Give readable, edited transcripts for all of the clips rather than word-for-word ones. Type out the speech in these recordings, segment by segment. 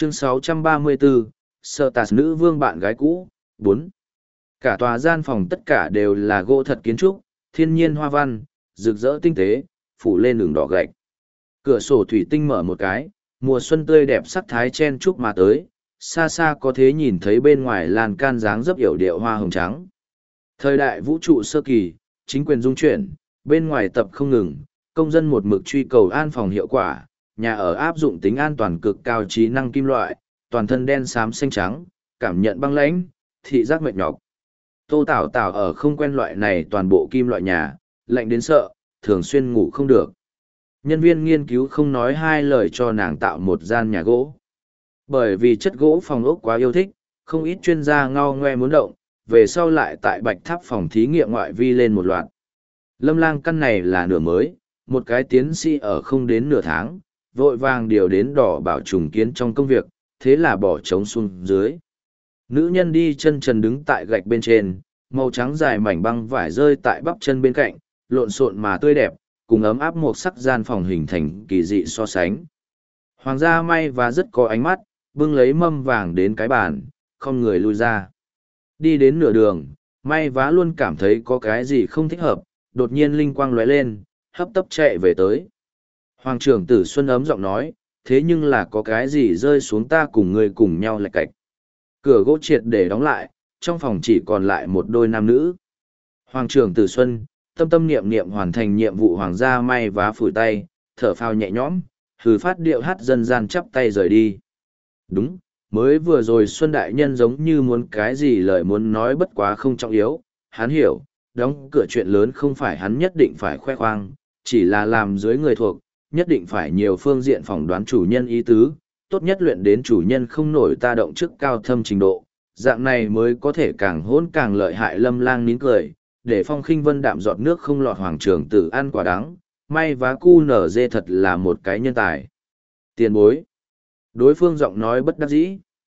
Chương 634, Sở Tạt nữ vương bạn gái cũ, 4. Cả tòa gian phòng tất cả đều là gỗ thật kiến trúc, thiên nhiên hoa văn, rực rỡ tinh tế, phủ lên đường đỏ gạch. Cửa sổ thủy tinh mở một cái, mùa xuân tươi đẹp sắc thái chen chúc mà tới, xa xa có thể nhìn thấy bên ngoài lan can dáng dấp yểu điệu hoa hồng trắng. Thời đại vũ trụ sơ kỳ, chính quyền dung chuyển, bên ngoài tập không ngừng, công dân một mực truy cầu an phòng hiệu quả, nhà ở áp dụng tính an toàn cực cao trí năng kim loại, toàn thân đen xám xanh trắng, cảm nhận băng lãnh, thị giác mệt nhọc. Tô Tảo Tảo ở không quen loại này toàn bộ kim loại nhà, lạnh đến sợ, thường xuyên ngủ không được. Nhân viên nghiên cứu không nói hai lời cho nàng tạo một gian nhà gỗ. Bởi vì chất gỗ phòng ốc quá yêu thích, không ít chuyên gia ngao ngoe muốn động, về sau lại tại Bạch Tháp phòng thí nghiệm ngoại vi lên một loạt. Lâm Lang căn này là nửa mới, một cái tiến sĩ ở không đến nửa tháng, vội vàng điều đến đỏ bảo trùng kiến trong công việc, thế là bỏ trống xuống dưới. Nữ nhân đi chân trần đứng tại gạch bên trên, màu trắng dài mảnh băng vải rơi tại bắp chân bên cạnh, lộn xộn mà tươi đẹp, cùng ấm áp một sắc gian phòng hình thành kỳ dị so sánh. Hoàng gia may và rất có ánh mắt, bưng lấy mâm vàng đến cái bàn, không người lui ra. Đi đến nửa đường, may vá luôn cảm thấy có cái gì không thích hợp, đột nhiên linh quang lóe lên, hấp tấp chạy về tới. Hoàng trưởng tử Xuân ấm giọng nói, thế nhưng là có cái gì rơi xuống ta cùng người cùng nhau lạch cạch. Cửa gỗ triệt để đóng lại, trong phòng chỉ còn lại một đôi nam nữ. Hoàng trưởng tử Xuân, tâm tâm niệm niệm hoàn thành nhiệm vụ hoàng gia may vá phủi tay, thở phào nhẹ nhõm, hừ phát điệu hát dân gian chắp tay rời đi. Đúng, mới vừa rồi Xuân Đại Nhân giống như muốn cái gì lời muốn nói bất quá không trọng yếu, hắn hiểu, đóng cửa chuyện lớn không phải hắn nhất định phải khoe khoang, chỉ là làm dưới người thuộc, nhất định phải nhiều phương diện phỏng đoán chủ nhân ý tứ, tốt nhất luyện đến chủ nhân không nổi ta động trước cao thâm trình độ, dạng này mới có thể càng hỗn càng lợi hại. Lâm Lang nín cười, để Phong Khinh Vân đạm giọt nước không lọt hoàng trưởng tử ăn quả đắng, may vá cu nở dê thật là một cái nhân tài. Tiền bối. Đối phương giọng nói bất đắc dĩ.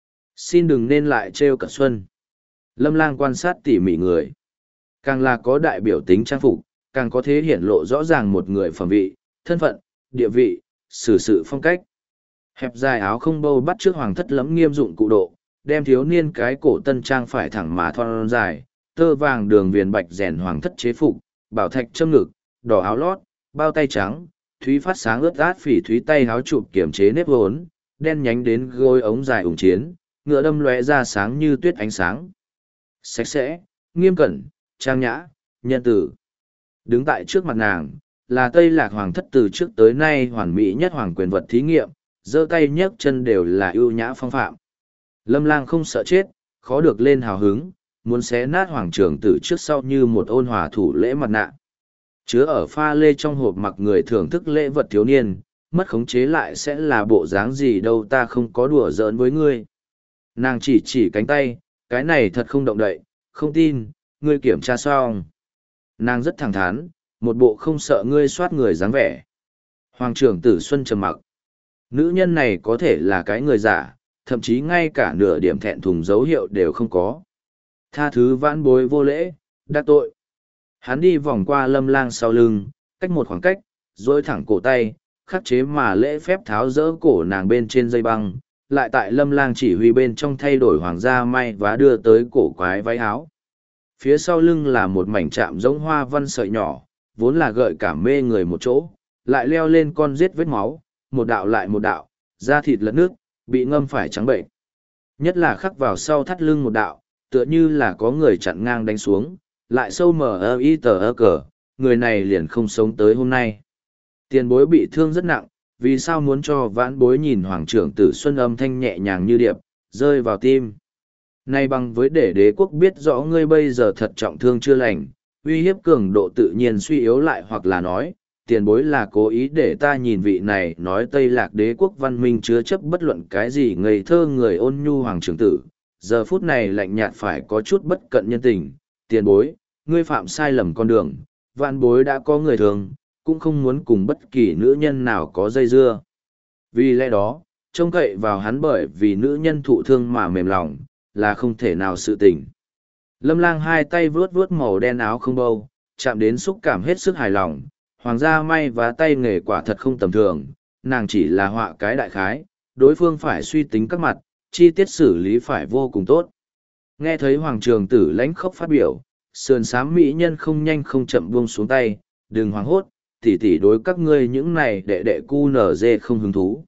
Xin đừng nên lại trêu cả Xuân. Lâm Lang quan sát tỉ mỉ người. Càng là có đại biểu tính trang phục, càng có thể hiển lộ rõ ràng một người phẩm vị, thân phận, địa vị, xử sự phong cách. Hẹp dài áo không bâu bắt trước hoàng thất lẫm nghiêm dụng cụ độ, đem thiếu niên cái cổ tân trang phải thẳng mà thon dài, tơ vàng đường viền bạch rèn hoàng thất chế phục, bảo thạch châm ngực, đỏ áo lót, bao tay trắng, thúy phát sáng ướt át phỉ thúy tay áo chụp kiểm chế nếp vốn, đen nhánh đến gối ống dài ủng chiến, ngựa đâm lóe ra sáng như tuyết ánh sáng. Sạch sẽ, nghiêm cẩn, trang nhã, nhân tử. Đứng tại trước mặt nàng, là Tây Lạc hoàng thất từ trước tới nay hoàn mỹ nhất hoàng quyền vật thí nghiệm, giơ tay nhấc chân đều là ưu nhã phong phạm. Lâm Lang không sợ chết, khó được lên hào hứng, muốn xé nát hoàng trưởng tử trước sau như một ôn hòa thủ lễ mặt nạ. Chứa ở pha lê trong hộp mặc người thưởng thức lễ vật thiếu niên, mất khống chế lại sẽ là bộ dáng gì đâu, ta không có đùa giỡn với ngươi. Nàng chỉ cánh tay, cái này thật không động đậy, không tin, ngươi kiểm tra xong. Nàng rất thẳng thắn, một bộ không sợ ngươi soát người dáng vẻ. Hoàng trưởng tử Xuân trầm mặc. Nữ nhân này có thể là cái người giả, thậm chí ngay cả nửa điểm thẹn thùng dấu hiệu đều không có. Tha thứ vãn bối vô lễ, đắc tội. Hắn đi vòng qua Lâm Lang sau lưng, cách một khoảng cách, duỗi thẳng cổ tay, khắc chế mà lễ phép tháo rỡ cổ nàng bên trên dây băng, lại tại Lâm Lang chỉ huy bên trong thay đổi hoàng gia may và đưa tới cổ quái váy áo. Phía sau lưng là một mảnh chạm giống hoa văn sợi nhỏ, vốn là gợi cảm mê người một chỗ, lại leo lên con giết vết máu, một đạo lại một đạo, da thịt lẫn nước, bị ngâm phải trắng bệnh. Nhất là khắc vào sau thắt lưng một đạo, tựa như là có người chặn ngang đánh xuống, lại sâu mờ y tờ cờ, người này liền không sống tới hôm nay. Tiền bối bị thương rất nặng, vì sao muốn cho vãn bối nhìn hoàng trưởng tử Xuân âm thanh nhẹ nhàng như điệp, rơi vào tim. Nay bằng với để đế quốc biết rõ ngươi bây giờ thật trọng thương chưa lành, uy hiếp cường độ tự nhiên suy yếu lại, hoặc là nói, tiền bối là cố ý để ta nhìn vị này nói Tây Lạc đế quốc văn minh chứa chấp bất luận cái gì ngây thơ người ôn nhu hoàng trưởng tử, giờ phút này lạnh nhạt phải có chút bất cận nhân tình, tiền bối, ngươi phạm sai lầm con đường, vạn bối đã có người thường, cũng không muốn cùng bất kỳ nữ nhân nào có dây dưa. Vì lẽ đó, trông cậy vào hắn bởi vì nữ nhân thụ thương mà mềm lòng, là không thể nào sự tình. Lâm Lang hai tay vuốt vuốt màu đen áo không bâu, chạm đến xúc cảm hết sức hài lòng, hoàng gia may và tay nghề quả thật không tầm thường, nàng chỉ là họa cái đại khái, đối phương phải suy tính các mặt, chi tiết xử lý phải vô cùng tốt. Nghe thấy Hoàng Trường Tử lãnh khốc phát biểu, sườn xám mỹ nhân không nhanh không chậm buông xuống tay, đừng hoảng hốt, tỉ tỉ đối các ngươi những này đệ đệ cu nở dê không hứng thú.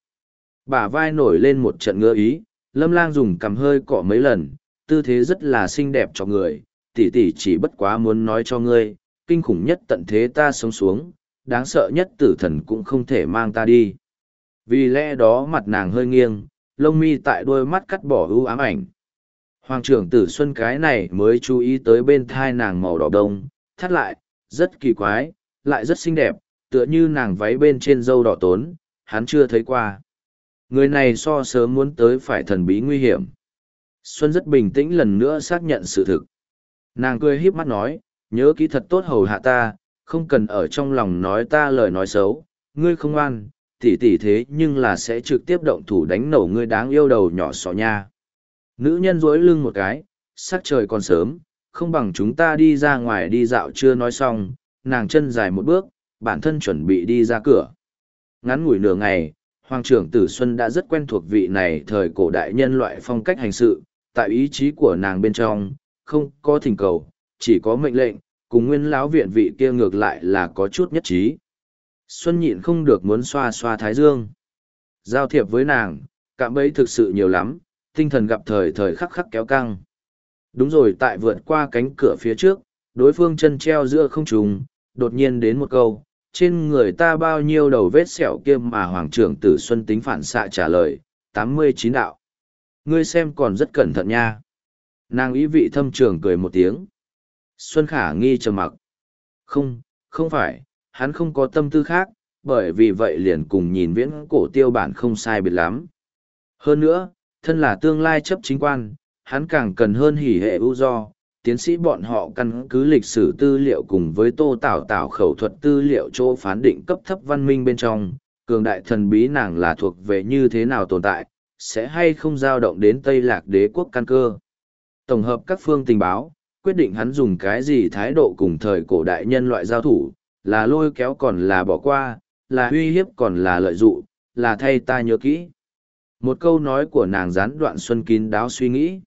Bả vai nổi lên một trận ngứa ý, Lâm Lang dùng cằm hơi cọ mấy lần, tư thế rất là xinh đẹp cho người, tỉ tỉ chỉ bất quá muốn nói cho ngươi, kinh khủng nhất tận thế ta sống xuống, đáng sợ nhất tử thần cũng không thể mang ta đi. Vì lẽ đó mặt nàng hơi nghiêng, lông mi tại đôi mắt cắt bỏ ưu ám ảnh. Hoàng trưởng Tử Xuân cái này mới chú ý tới bên thai nàng màu đỏ đông, thắt lại, rất kỳ quái, lại rất xinh đẹp, tựa như nàng váy bên trên dâu đỏ tốn, hắn chưa thấy qua. Người này so sớm muốn tới phải thần bí nguy hiểm. Xuân rất bình tĩnh lần nữa xác nhận sự thực. Nàng cười híp mắt nói, nhớ kỹ thật tốt hầu hạ ta, không cần ở trong lòng nói ta lời nói xấu, ngươi không ngoan, tỉ tỉ thế nhưng là sẽ trực tiếp động thủ đánh nổ ngươi đáng yêu đầu nhỏ sọ nha. Nữ nhân duỗi lưng một cái, sắc trời còn sớm, không bằng chúng ta đi ra ngoài đi dạo chưa nói xong, nàng chân dài một bước, bản thân chuẩn bị đi ra cửa. Ngắn ngủi nửa ngày, Hoàng trưởng Tử Xuân đã rất quen thuộc vị này thời cổ đại nhân loại phong cách hành sự, tại ý chí của nàng bên trong, không có thỉnh cầu, chỉ có mệnh lệnh, cùng nguyên lão viện vị kia ngược lại là có chút nhất trí. Xuân nhịn không được muốn xoa xoa thái dương. Giao thiệp với nàng, cạm bẫy thực sự nhiều lắm, tinh thần gặp thời thời khắc khắc kéo căng. Đúng rồi, tại vượt qua cánh cửa phía trước, đối phương chân treo giữa không trung, đột nhiên đến một câu, trên người ta bao nhiêu đầu vết sẹo kia mà Hoàng trưởng Tử Xuân tính phản xạ trả lời, 89 đạo. Ngươi xem còn rất cẩn thận nha. Nàng ý vị thâm trường cười một tiếng. Xuân khả nghi trầm mặc. Không, không phải, hắn không có tâm tư khác, bởi vì vậy liền cùng nhìn viễn cổ tiêu bản không sai biệt lắm. Hơn nữa, thân là tương lai chấp chính quan, hắn càng cần hơn hỉ hệ ưu do, tiến sĩ bọn họ căn cứ lịch sử tư liệu cùng với Tô Tảo Tảo khẩu thuật tư liệu chỗ phán định cấp thấp văn minh bên trong, cường đại thần bí nàng là thuộc về như thế nào tồn tại, sẽ hay không dao động đến Tây Lạc Đế quốc căn cơ. Tổng hợp các phương tình báo, quyết định hắn dùng cái gì thái độ cùng thời cổ đại nhân loại giao thủ, là lôi kéo còn là bỏ qua, là uy hiếp còn là lợi dụng, là thay ta nhớ kỹ. Một câu nói của nàng gián đoạn Xuân kín đáo suy nghĩ.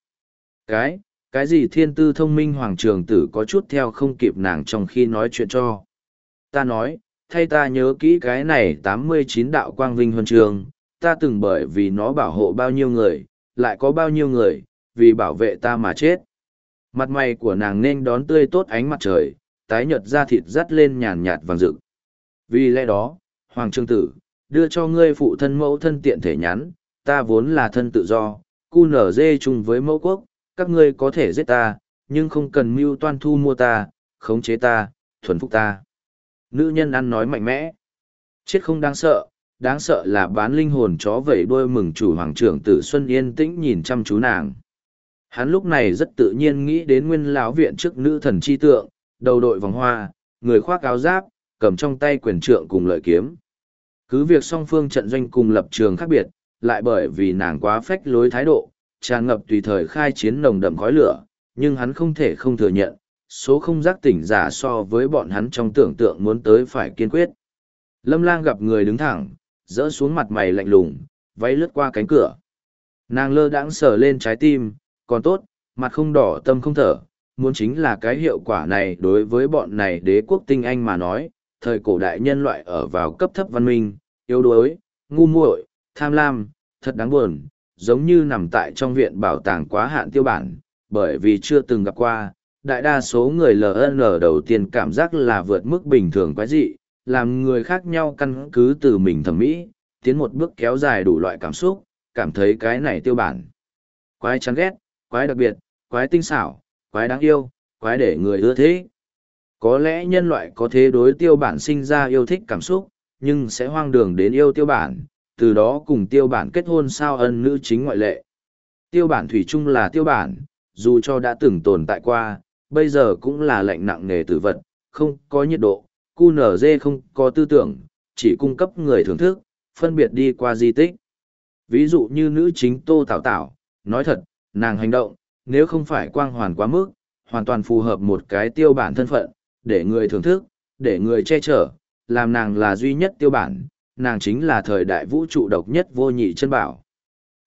Cái gì thiên tư thông minh Hoàng trường Tử có chút theo không kịp nàng trong khi nói chuyện cho. Ta nói, thay ta nhớ kỹ cái này 89 đạo quang vinh huân trường, ta từng bởi vì nó bảo hộ bao nhiêu người, lại có bao nhiêu người, vì bảo vệ ta mà chết. Mặt mày của nàng nên đón tươi tốt ánh mặt trời, tái nhợt da thịt dắt lên nhàn nhạt vàng rực. Vì lẽ đó, Hoàng Trương Tử, đưa cho ngươi phụ thân mẫu thân tiện thể nhắn, ta vốn là thân tự do, cu nở dê chung với mẫu quốc, các ngươi có thể giết ta, nhưng không cần mưu toan thu mua ta, khống chế ta, thuần phục ta. Nữ nhân ăn nói mạnh mẽ. Chết không đáng sợ là bán linh hồn chó vẩy đuôi mừng chủ Hoàng trưởng Tử Xuân yên tĩnh nhìn chăm chú nàng. Hắn lúc này rất tự nhiên nghĩ đến nguyên lão viện trước nữ thần chi tượng, đầu đội vòng hoa, người khoác áo giáp, cầm trong tay quyền trượng cùng lợi kiếm. Cứ việc song phương trận doanh cùng lập trường khác biệt, lại bởi vì nàng quá phách lối thái độ, tràn ngập tùy thời khai chiến nồng đậm khói lửa, nhưng hắn không thể không thừa nhận, số không giác tỉnh giả so với bọn hắn trong tưởng tượng muốn tới phải kiên quyết. Lâm Lang gặp người đứng thẳng, dỡ xuống mặt mày lạnh lùng, váy lướt qua cánh cửa. Nàng lơ đãng sờ lên trái tim, còn tốt, mặt không đỏ tâm không thở, muốn chính là cái hiệu quả này đối với bọn này đế quốc tinh anh mà nói, thời cổ đại nhân loại ở vào cấp thấp văn minh, yếu đuối, ngu muội, tham lam, thật đáng buồn, giống như nằm tại trong viện bảo tàng quá hạn tiêu bản, bởi vì chưa từng gặp qua, đại đa số người LN đầu tiên cảm giác là vượt mức bình thường quái dị, làm người khác nhau căn cứ từ mình thẩm mỹ, tiến một bước kéo dài đủ loại cảm xúc, cảm thấy cái này tiêu bản. Quái chán ghét, quái đặc biệt, quái tinh xảo, quái đáng yêu, quái để người ưa thích. Có lẽ nhân loại có thế đối tiêu bản sinh ra yêu thích cảm xúc, nhưng sẽ hoang đường đến yêu tiêu bản, từ đó cùng tiêu bản kết hôn sao ân nữ chính ngoại lệ. Tiêu bản thủy chung là tiêu bản, dù cho đã từng tồn tại qua, bây giờ cũng là lệnh nặng nề tử vật, không có nhiệt độ, QNZ không có tư tưởng, chỉ cung cấp người thưởng thức, phân biệt đi qua di tích. Ví dụ như nữ chính Tô Tảo Tảo, nói thật, nàng hành động, nếu không phải quang hoàn quá mức, hoàn toàn phù hợp một cái tiêu bản thân phận, để người thưởng thức, để người che chở, làm nàng là duy nhất tiêu bản, nàng chính là thời đại vũ trụ độc nhất vô nhị chân bảo,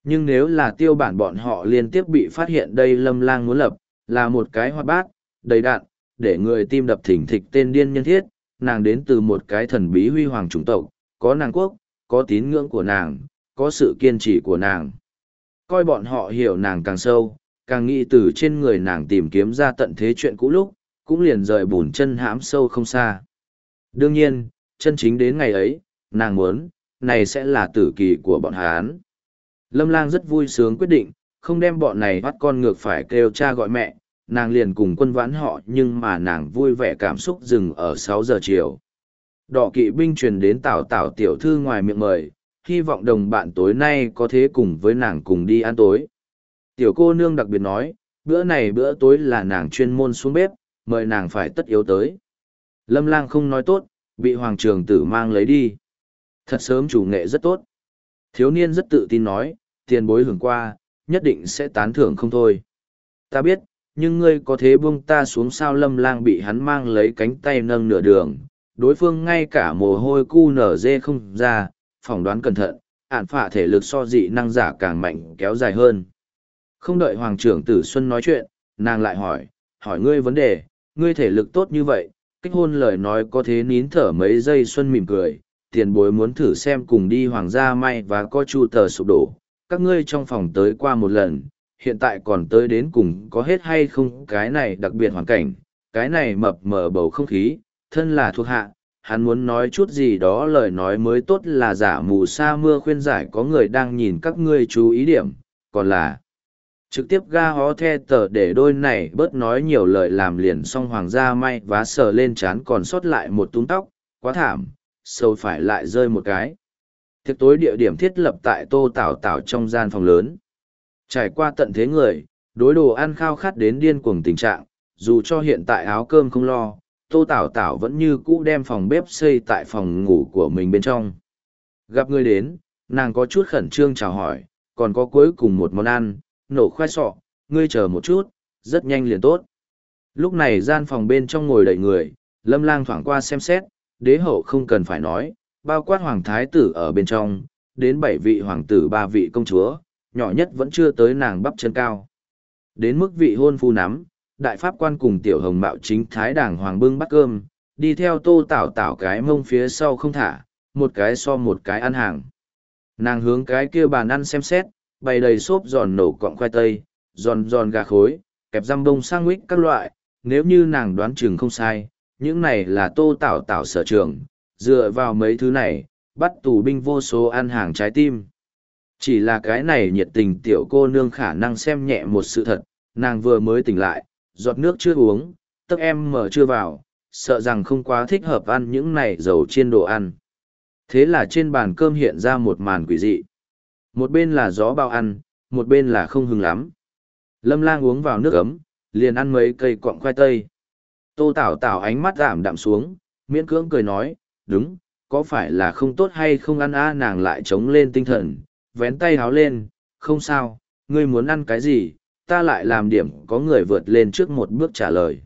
Nhưng nếu là tiêu bản bọn họ liên tiếp bị phát hiện đây Lâm Lang muốn lập, là một cái hoạt bát, đầy đạn, để người tim đập thình thịch tên điên nhân thiết, nàng đến từ một cái thần bí huy hoàng chủng tộc, có nàng quốc, có tín ngưỡng của nàng, có sự kiên trì của nàng. Coi bọn họ hiểu nàng càng sâu, càng nghĩ từ trên người nàng tìm kiếm ra tận thế chuyện cũ lúc, cũng liền rời bùn chân hãm sâu không xa. Đương nhiên, chân chính đến ngày ấy, nàng muốn, này sẽ là tử kỳ của bọn Hán. Lâm Lang rất vui sướng quyết định, không đem bọn này bắt con ngược phải kêu cha gọi mẹ, nàng liền cùng quân vãn họ nhưng mà nàng vui vẻ cảm xúc dừng ở 6 giờ chiều. Đỏ kỵ binh truyền đến Tảo Tảo tiểu thư ngoài miệng mời, hy vọng đồng bạn tối nay có thể cùng với nàng cùng đi ăn tối. Tiểu cô nương đặc biệt nói, bữa này bữa tối là nàng chuyên môn xuống bếp, mời nàng phải tất yếu tới. Lâm Lang không nói tốt, bị hoàng trường tử mang lấy đi. Thật sớm chủ nghệ rất tốt. Thiếu niên rất tự tin nói, tiền bối hưởng qua, nhất định sẽ tán thưởng không thôi. Ta biết, nhưng ngươi có thế buông ta xuống sao? Lâm Lang bị hắn mang lấy cánh tay nâng nửa đường, đối phương ngay cả mồ hôi cu nở dê không ra, phỏng đoán cẩn thận, ản phả thể lực so dị năng giả càng mạnh kéo dài hơn. Không đợi Hoàng trưởng Tử Xuân nói chuyện, nàng lại hỏi ngươi vấn đề, ngươi thể lực tốt như vậy, cách hôn lời nói có thế nín thở mấy giây. Xuân mỉm cười, tiền bối muốn thử xem cùng đi Hoàng gia may và co chu tờ sụp đổ, các ngươi trong phòng tới qua một lần, hiện tại còn tới đến cùng có hết hay không? Cái này đặc biệt hoàn cảnh, cái này mập mờ bầu không khí, thân là thuộc hạ, hắn muốn nói chút gì đó lời nói mới tốt, là giả mù sa mưa khuyên giải có người đang nhìn các ngươi chú ý điểm, còn là trực tiếp ga hó the tờ để đôi này bớt nói nhiều lời làm liền. Xong Hoàng gia may vá sờ lên trán còn sót lại một túm tóc, quá thảm, sâu phải lại rơi một cái. Tiệc tối địa điểm thiết lập tại Tô Tảo Tảo trong gian phòng lớn. Trải qua tận thế người, đối đồ ăn khao khát đến điên cuồng tình trạng, dù cho hiện tại áo cơm không lo, Tô Tảo Tảo vẫn như cũ đem phòng bếp xây tại phòng ngủ của mình bên trong. Gặp người đến, nàng có chút khẩn trương chào hỏi, còn có cuối cùng một món ăn, nổ khoai sọ, ngươi chờ một chút, rất nhanh liền tốt. Lúc này gian phòng bên trong ngồi đầy người, Lâm Lang thoảng qua xem xét, đế hậu không cần phải nói, bao quát hoàng thái tử ở bên trong, đến 7 vị hoàng tử 3 vị công chúa, nhỏ nhất vẫn chưa tới nàng bắp chân cao. Đến mức vị hôn phu nắm, đại pháp quan cùng tiểu hồng mạo chính thái đảng hoàng bưng bát cơm, đi theo Tô Tảo Tảo cái mông phía sau không thả, một cái so một cái ăn hàng. Nàng hướng cái kia bàn ăn xem xét, bày đầy xốp giòn nổ cọng khoai tây, giòn giòn gà khối, kẹp răm bông sandwich các loại, nếu như nàng đoán chừng không sai, những này là Tô Tảo Tảo sở trường, dựa vào mấy thứ này, bắt tù binh vô số ăn hàng trái tim. Chỉ là cái này nhiệt tình tiểu cô nương khả năng xem nhẹ một sự thật, nàng vừa mới tỉnh lại, giọt nước chưa uống, tấc em mở chưa vào, sợ rằng không quá thích hợp ăn những này dầu chiên đồ ăn. Thế là trên bàn cơm hiện ra một màn quỷ dị. Một bên là gió bao ăn, một bên là không hưng lắm. Lâm Lang uống vào nước ấm, liền ăn mấy cây cọng khoai tây. Tô Tảo Tảo ánh mắt giảm đạm xuống, miễn cưỡng cười nói, đúng, có phải là không tốt hay không ăn à? Nàng lại chống lên tinh thần, vén tay háo lên, không sao, ngươi muốn ăn cái gì, ta lại làm điểm. Có người vượt lên trước một bước trả lời.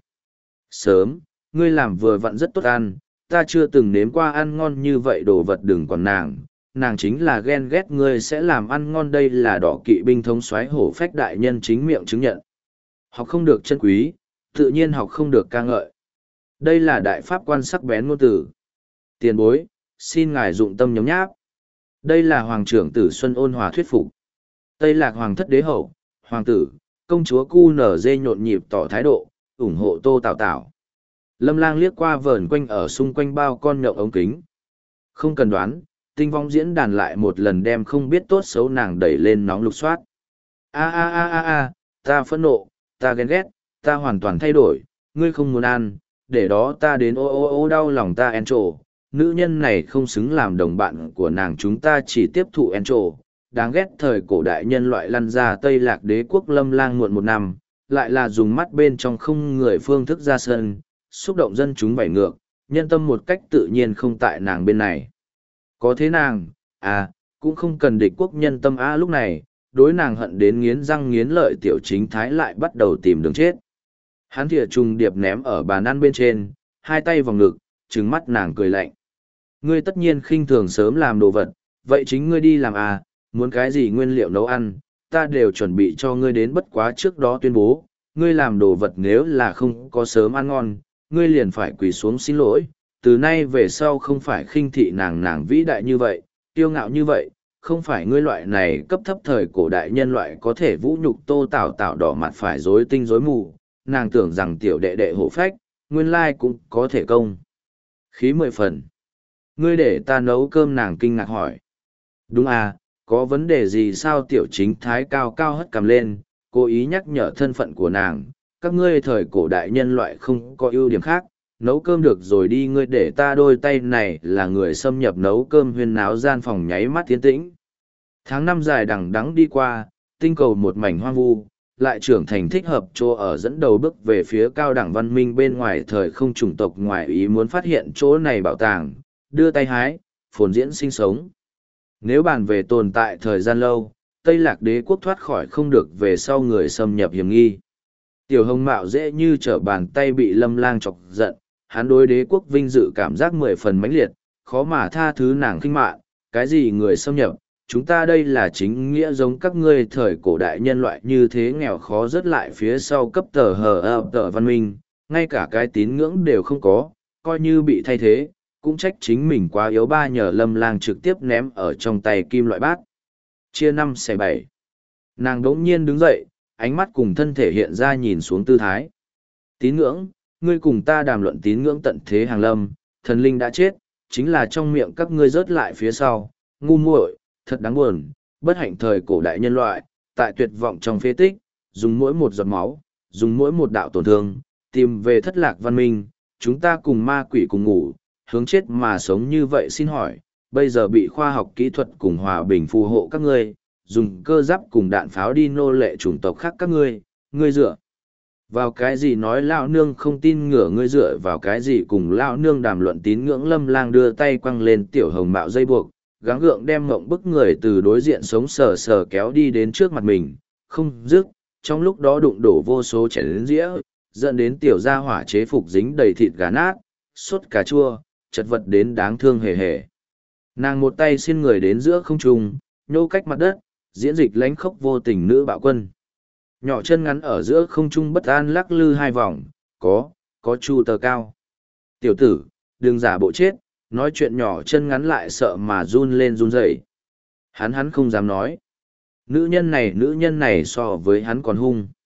Sớm, ngươi làm vừa vặn rất tốt ăn, ta chưa từng nếm qua ăn ngon như vậy. Đồ vật đừng còn nàng chính là ghen ghét ngươi sẽ làm ăn ngon. Đây là Đỏ kỵ binh thống soái Hổ Phách đại nhân chính miệng chứng nhận. Học không được chân quý, tự nhiên học không được ca ngợi. Đây là đại pháp quan sắc bén ngôn từ. Tiền bối, xin ngài dụng tâm nhấm nháp. Đây là Hoàng trưởng Tử Xuân ôn hòa thuyết phục. Tây Lạc Hoàng thất đế hậu, hoàng tử, công chúa cu nở dê nhộn nhịp tỏ thái độ, ủng hộ Tô Tảo Tảo. Lâm Lang liếc qua vờn quanh ở xung quanh bao con nhậu ống kính. Không cần đoán, tinh vong diễn đàn lại một lần đem không biết tốt xấu nàng đẩy lên nóng lục soát. Ta phẫn nộ, ta ghen ghét, ta hoàn toàn thay đổi, ngươi không muốn ăn, để đó ta đến ô đau lòng ta en trổ. Nữ nhân này không xứng làm đồng bạn của nàng, chúng ta chỉ tiếp thụ en trổ. Đáng ghét thời cổ đại nhân loại lăn ra Tây Lạc đế quốc. Lâm Lang muộn 1 năm, lại là dùng mắt bên trong không người phương thức ra sân, xúc động dân chúng vảy ngược, nhân tâm một cách tự nhiên không tại nàng bên này. Có thế nàng, cũng không cần địch quốc nhân tâm lúc này, đối nàng hận đến nghiến răng nghiến lợi tiểu chính thái lại bắt đầu tìm đường chết. Hắn thìa trùng điệp ném ở bàn ăn bên trên, hai tay vào ngực, trừng mắt nàng cười lạnh. Ngươi tất nhiên khinh thường sớm làm đồ vật, vậy chính ngươi đi làm muốn cái gì nguyên liệu nấu ăn, ta đều chuẩn bị cho ngươi đến bất quá trước đó tuyên bố, ngươi làm đồ vật nếu là không có sớm ăn ngon, ngươi liền phải quỳ xuống xin lỗi, từ nay về sau không phải khinh thị nàng vĩ đại như vậy, kiêu ngạo như vậy, không phải ngươi loại này cấp thấp thời cổ đại nhân loại có thể vũ nhục Tô Tảo Tảo đỏ mặt phải rối tinh rối mù, nàng tưởng rằng tiểu đệ đệ hổ phách, nguyên lai cũng có thể công. Khí 10 phần. Ngươi để ta nấu cơm, nàng kinh ngạc hỏi. Đúng à, có vấn đề gì sao? Tiểu chính thái cao cao hất cằm lên, cố ý nhắc nhở thân phận của nàng. Các ngươi thời cổ đại nhân loại không có ưu điểm khác, nấu cơm được rồi đi, ngươi để ta đôi tay này là người xâm nhập nấu cơm, huyên náo gian phòng nháy mắt tiến tĩnh. Tháng năm dài đằng đẵng đi qua, tinh cầu một mảnh hoang vu, lại trưởng thành thích hợp chỗ ở, dẫn đầu bước về phía cao đẳng văn minh bên ngoài thời không. Chủng tộc ngoài ý muốn phát hiện chỗ này bảo tàng, đưa tay hái, phồn diễn sinh sống. Nếu bàn về tồn tại thời gian lâu, Tây Lạc Đế quốc thoát khỏi không được về sau người xâm nhập hiểm nghi. Tiểu Hồng Mạo dễ như trở bàn tay bị Lâm Lang chọc giận, hắn đối đế quốc vinh dự cảm giác 10 phần mãnh liệt, khó mà tha thứ nàng khinh mạn, cái gì người xâm nhập, chúng ta đây là chính nghĩa giống các ngươi thời cổ đại nhân loại như thế nghèo khó rớt lại phía sau cấp tờ văn minh, ngay cả cái tín ngưỡng đều không có, coi như bị thay thế, cũng trách chính mình quá yếu. Ba nhờ Lâm Lang trực tiếp ném ở trong tay kim loại bát. Chia 5/7. Nàng đống nhiên đứng dậy, ánh mắt cùng thân thể hiện ra nhìn xuống tư thái. Tín ngưỡng, ngươi cùng ta đàm luận tín ngưỡng tận thế hàng lâm, thần linh đã chết, chính là trong miệng các ngươi rớt lại phía sau, ngu muội, thật đáng buồn, bất hạnh thời cổ đại nhân loại, tại tuyệt vọng trong phế tích, dùng mỗi một giọt máu, dùng mỗi một đạo tổn thương, tìm về thất lạc văn minh, chúng ta cùng ma quỷ cùng ngủ, hướng chết mà sống như vậy. Xin hỏi, bây giờ bị khoa học kỹ thuật cùng hòa bình phù hộ các ngươi, dùng cơ giáp cùng đạn pháo đi nô lệ chủng tộc khác các ngươi, ngươi dựa vào cái gì nói lão nương không tin ngửa, ngươi dựa vào cái gì cùng lão nương đàm luận tín ngưỡng? Lâm Lang đưa tay quăng lên Tiểu Hồng Mạo dây buộc, gắng gượng đem ngộng bức người từ đối diện sống sờ sờ kéo đi đến trước mặt mình, không dứt, trong lúc đó đụng đổ vô số chén dĩa, dẫn đến tiểu gia hỏa chế phục dính đầy thịt gà nát, sốt cà chua, chật vật đến đáng thương hề hề. Nàng một tay xin người đến giữa không trung, nhô cách mặt đất, diễn dịch lánh khốc vô tình nữ bạo quân. Nhỏ chân ngắn ở giữa không trung bất an lắc lư 2 vòng, có chu tờ cao. Tiểu tử, đừng giả bộ chết, nói chuyện nhỏ chân ngắn lại sợ mà run lên run rẩy. Hắn không dám nói. Nữ nhân này so với hắn còn hung.